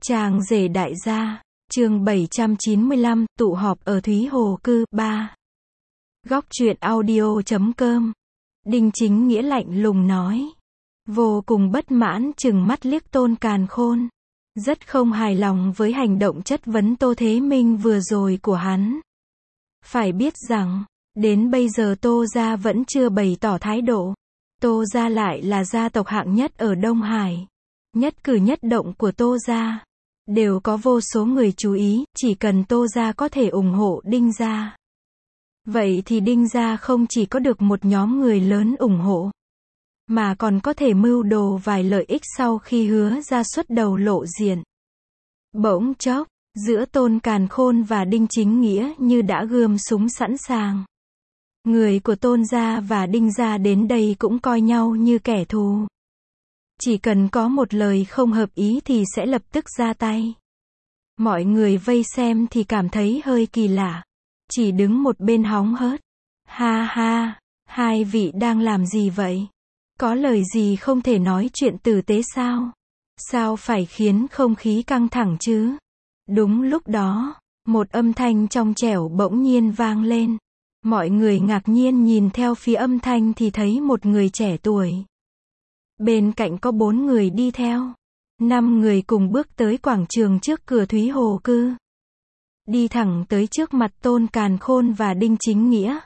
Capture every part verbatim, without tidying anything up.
Chàng rể đại gia, chương bảy trăm chín mươi lăm, tụ họp ở Thúy Hồ Cư, ba. Góc truyện audio chấm com. Đinh Chính Nghĩa lạnh lùng nói. Vô cùng bất mãn chừng mắt liếc Tôn Càn Khôn. Rất không hài lòng với hành động chất vấn Tô Thế Minh vừa rồi của hắn. Phải biết rằng, đến bây giờ Tô gia vẫn chưa bày tỏ thái độ. Tô gia lại là gia tộc hạng nhất ở Đông Hải. Nhất cử nhất động của Tô gia đều có vô số người chú ý, chỉ cần Tô gia có thể ủng hộ Đinh gia. Vậy thì Đinh gia không chỉ có được một nhóm người lớn ủng hộ, mà còn có thể mưu đồ vài lợi ích sau khi hứa ra xuất đầu lộ diện. Bỗng chốc, giữa Tôn Càn Khôn và Đinh Chính Nghĩa như đã gươm súng sẵn sàng. Người của Tôn gia và Đinh gia đến đây cũng coi nhau như kẻ thù. Chỉ cần có một lời không hợp ý thì sẽ lập tức ra tay. Mọi người vây xem thì cảm thấy hơi kỳ lạ. Chỉ đứng một bên hóng hớt. Ha ha, hai vị đang làm gì vậy? Có lời gì không thể nói chuyện tử tế sao? Sao phải khiến không khí căng thẳng chứ? Đúng lúc đó, một âm thanh trong trẻo bỗng nhiên vang lên. Mọi người ngạc nhiên nhìn theo phía âm thanh thì thấy một người trẻ tuổi. Bên cạnh có bốn người đi theo. Năm người cùng bước tới quảng trường trước cửa Thúy Hồ Cư. Đi thẳng tới trước mặt Tôn Càn Khôn và Đinh Chính Nghĩa.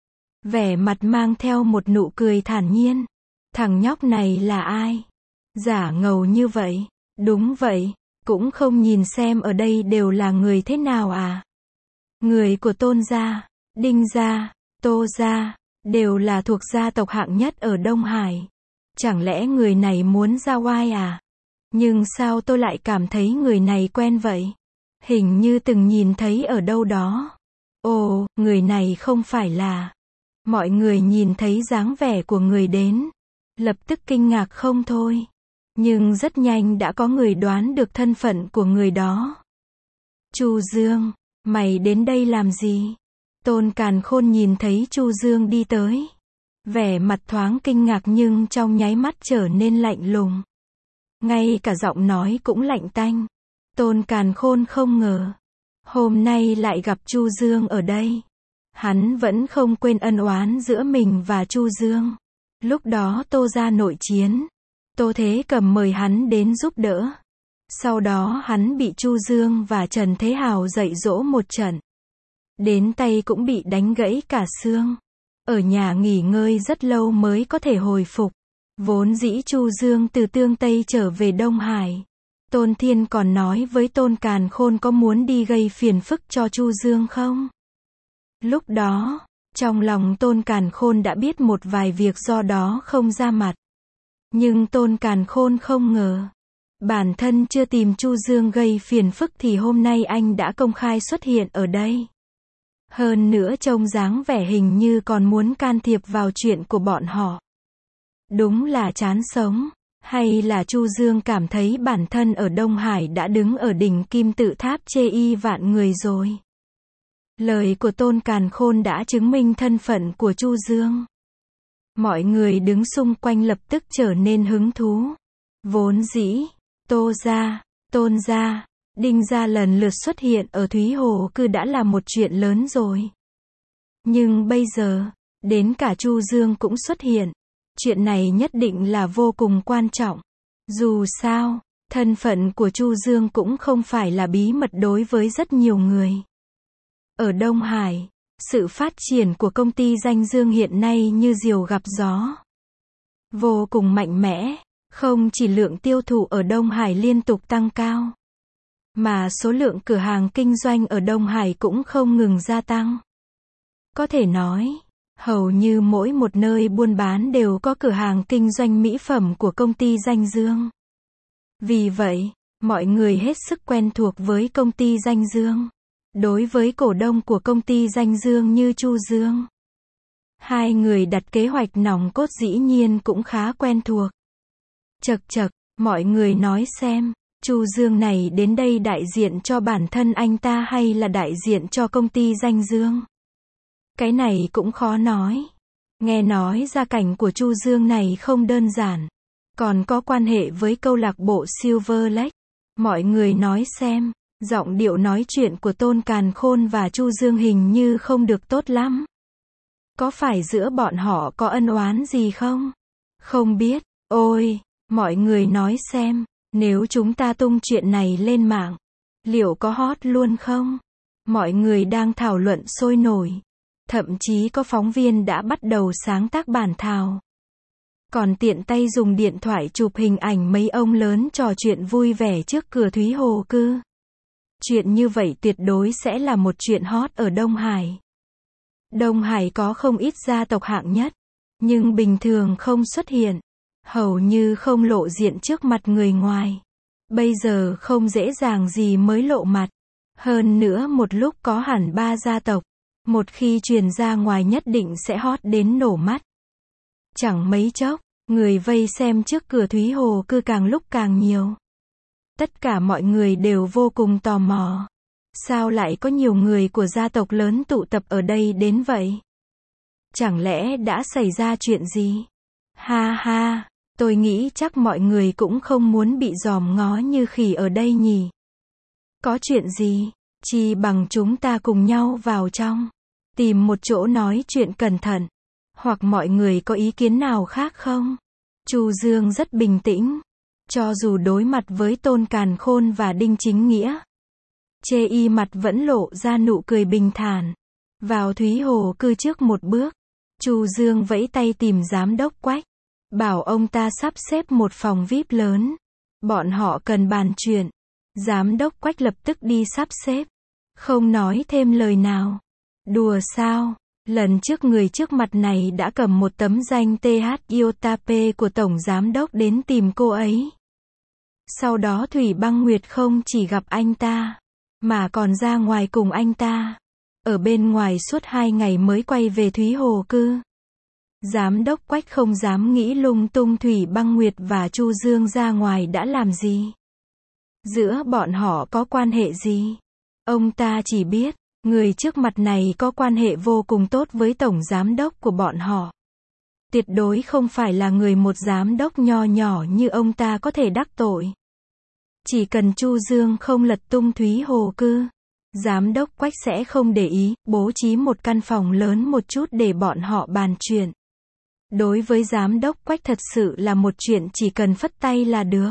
Vẻ mặt mang theo một nụ cười thản nhiên. Thằng nhóc này là ai? Giả ngầu như vậy. Đúng vậy, cũng không nhìn xem ở đây đều là người thế nào à? Người của Tôn gia, Đinh gia, Tô gia, đều là thuộc gia tộc hạng nhất ở Đông Hải. Chẳng lẽ người này muốn ra oai à? Nhưng sao tôi lại cảm thấy người này quen vậy? Hình như từng nhìn thấy ở đâu đó. Ồ, người này không phải là... Mọi người nhìn thấy dáng vẻ của người đến. Lập tức kinh ngạc không thôi. Nhưng rất nhanh đã có người đoán được thân phận của người đó. Chu Dương, mày đến đây làm gì? Tôn Càn Khôn nhìn thấy Chu Dương đi tới. Vẻ mặt thoáng kinh ngạc nhưng trong nháy mắt trở nên lạnh lùng. Ngay cả giọng nói cũng lạnh tanh. Tôn Càn Khôn không ngờ. Hôm nay lại gặp Chu Dương ở đây. Hắn vẫn không quên ân oán giữa mình và Chu Dương. Lúc đó Tô gia nội chiến. Tô Thế Cầm mời hắn đến giúp đỡ. Sau đó hắn bị Chu Dương và Trần Thế Hào dạy dỗ một trận. Đến tay cũng bị đánh gãy cả xương. Ở nhà nghỉ ngơi rất lâu mới có thể hồi phục. Vốn dĩ Chu Dương từ Tương Tây trở về Đông Hải. Tôn Thiên còn nói với Tôn Càn Khôn có muốn đi gây phiền phức cho Chu Dương không? Lúc đó, trong lòng Tôn Càn Khôn đã biết một vài việc do đó không ra mặt. Nhưng Tôn Càn Khôn không ngờ. Bản thân chưa tìm Chu Dương gây phiền phức thì hôm nay anh đã công khai xuất hiện ở đây. Hơn nữa trông dáng vẻ hình như còn muốn can thiệp vào chuyện của bọn họ. Đúng là chán sống. Hay là Chu Dương cảm thấy bản thân ở Đông Hải đã đứng ở đỉnh kim tự tháp chê y vạn người rồi. Lời của Tôn Càn Khôn đã chứng minh thân phận của Chu Dương. Mọi người đứng xung quanh lập tức trở nên hứng thú. Vốn dĩ, Tô gia, Tôn gia, Đinh gia lần lượt xuất hiện ở Thúy Hồ Cư đã là một chuyện lớn rồi. Nhưng bây giờ, đến cả Chu Dương cũng xuất hiện. Chuyện này nhất định là vô cùng quan trọng. Dù sao, thân phận của Chu Dương cũng không phải là bí mật đối với rất nhiều người. Ở Đông Hải, sự phát triển của công ty Danh Dương hiện nay như diều gặp gió. Vô cùng mạnh mẽ, không chỉ lượng tiêu thụ ở Đông Hải liên tục tăng cao, mà số lượng cửa hàng kinh doanh ở Đông Hải cũng không ngừng gia tăng. Có thể nói, hầu như mỗi một nơi buôn bán đều có cửa hàng kinh doanh mỹ phẩm của công ty Danh Dương. Vì vậy, mọi người hết sức quen thuộc với công ty Danh Dương. Đối với cổ đông của công ty Danh Dương như Chu Dương, hai người đặt kế hoạch nòng cốt dĩ nhiên cũng khá quen thuộc. Chậc chậc, mọi người nói xem, Chu Dương này đến đây đại diện cho bản thân anh ta hay là đại diện cho công ty Danh Dương? Cái này cũng khó nói. Nghe nói gia cảnh của Chu Dương này không đơn giản, còn có quan hệ với câu lạc bộ Silver Lake. Mọi người nói xem, giọng điệu nói chuyện của Tôn Càn Khôn và Chu Dương hình như không được tốt lắm. Có phải giữa bọn họ có ân oán gì không? Không biết. Ôi, mọi người nói xem, nếu chúng ta tung chuyện này lên mạng, liệu có hot luôn không? Mọi người đang thảo luận sôi nổi. Thậm chí có phóng viên đã bắt đầu sáng tác bản thảo. Còn tiện tay dùng điện thoại chụp hình ảnh mấy ông lớn trò chuyện vui vẻ trước cửa Thúy Hồ Cư. Chuyện như vậy tuyệt đối sẽ là một chuyện hot ở Đông Hải. Đông Hải có không ít gia tộc hạng nhất, nhưng bình thường không xuất hiện, hầu như không lộ diện trước mặt người ngoài. Bây giờ không dễ dàng gì mới lộ mặt. Hơn nữa một lúc có hẳn ba gia tộc, một khi truyền ra ngoài nhất định sẽ hot đến nổ mắt. Chẳng mấy chốc, người vây xem trước cửa Thúy Hồ Cư càng lúc càng nhiều. Tất cả mọi người đều vô cùng tò mò. Sao lại có nhiều người của gia tộc lớn tụ tập ở đây đến vậy? Chẳng lẽ đã xảy ra chuyện gì? Ha ha, tôi nghĩ chắc mọi người cũng không muốn bị dòm ngó như khỉ ở đây nhỉ. Có chuyện gì? Chi bằng chúng ta cùng nhau vào trong, tìm một chỗ nói chuyện cẩn thận. Hoặc mọi người có ý kiến nào khác không? Chu Dương rất bình tĩnh. Cho dù đối mặt với Tôn Càn Khôn và Đinh Chính Nghĩa, chê y mặt vẫn lộ ra nụ cười bình thản. Vào Thúy Hồ Cư trước một bước, Chu Dương vẫy tay tìm giám đốc Quách, bảo ông ta sắp xếp một phòng vi ai pi lớn. Bọn họ cần bàn chuyện. Giám đốc Quách lập tức đi sắp xếp, không nói thêm lời nào. Đùa sao? Lần trước người trước mặt này đã cầm một tấm danh tê hát Iotap của Tổng Giám đốc đến tìm cô ấy. Sau đó Thủy Băng Nguyệt không chỉ gặp anh ta, mà còn ra ngoài cùng anh ta. Ở bên ngoài suốt hai ngày mới quay về Thúy Hồ Cư. Giám đốc Quách không dám nghĩ lung tung Thủy Băng Nguyệt và Chu Dương ra ngoài đã làm gì. Giữa bọn họ có quan hệ gì? Ông ta chỉ biết, người trước mặt này có quan hệ vô cùng tốt với tổng giám đốc của bọn họ. Tuyệt đối không phải là người một giám đốc nho nhỏ như ông ta có thể đắc tội. Chỉ cần Chu Dương không lật tung Thúy Hồ Cư, giám đốc Quách sẽ không để ý, bố trí một căn phòng lớn một chút để bọn họ bàn chuyện. Đối với giám đốc Quách thật sự là một chuyện chỉ cần phất tay là được.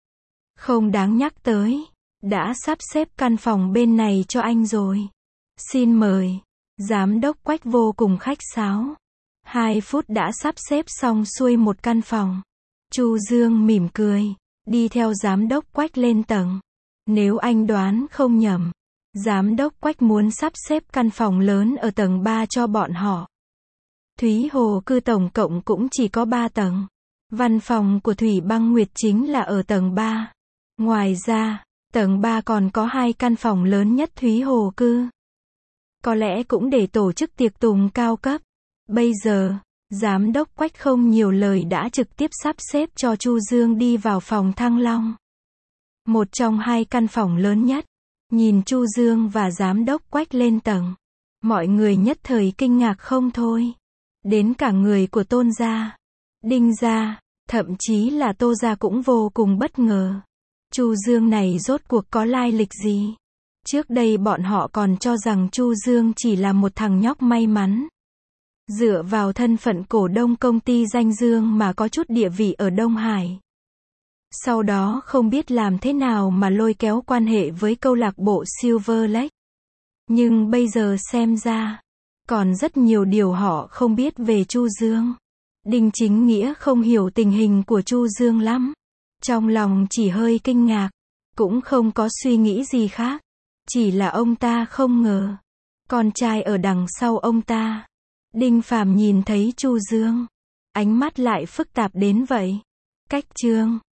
Không đáng nhắc tới, đã sắp xếp căn phòng bên này cho anh rồi. Xin mời. Giám đốc Quách vô cùng khách sáo. Hai phút đã sắp xếp xong xuôi một căn phòng. Chu Dương mỉm cười, đi theo giám đốc Quách lên tầng. Nếu anh đoán không nhầm, giám đốc Quách muốn sắp xếp căn phòng lớn ở tầng ba cho bọn họ. Thúy Hồ Cư tổng cộng cũng chỉ có ba tầng. Văn phòng của Thủy Băng Nguyệt chính là ở tầng ba. Ngoài ra, tầng ba còn có hai căn phòng lớn nhất Thúy Hồ Cư. Có lẽ cũng để tổ chức tiệc tùng cao cấp. Bây giờ, giám đốc Quách không nhiều lời đã trực tiếp sắp xếp cho Chu Dương đi vào phòng Thăng Long. Một trong hai căn phòng lớn nhất. Nhìn Chu Dương và giám đốc Quách lên tầng, mọi người nhất thời kinh ngạc không thôi. Đến cả người của Tôn gia, Đinh gia, thậm chí là Tô gia cũng vô cùng bất ngờ. Chu Dương này rốt cuộc có lai lịch gì? Trước đây bọn họ còn cho rằng Chu Dương chỉ là một thằng nhóc may mắn. Dựa vào thân phận cổ đông công ty danh dương mà có chút địa vị ở Đông Hải. Sau đó không biết làm thế nào mà lôi kéo quan hệ với câu lạc bộ Silver Lake. Nhưng bây giờ xem ra, còn rất nhiều điều họ không biết về Chu Dương. Đinh Chính Nghĩa không hiểu tình hình của Chu Dương lắm. Trong lòng chỉ hơi kinh ngạc, cũng không có suy nghĩ gì khác. Chỉ là ông ta không ngờ, con trai ở đằng sau ông ta. Đinh Phàm nhìn thấy Chu Dương, ánh mắt lại phức tạp đến vậy. Cách chương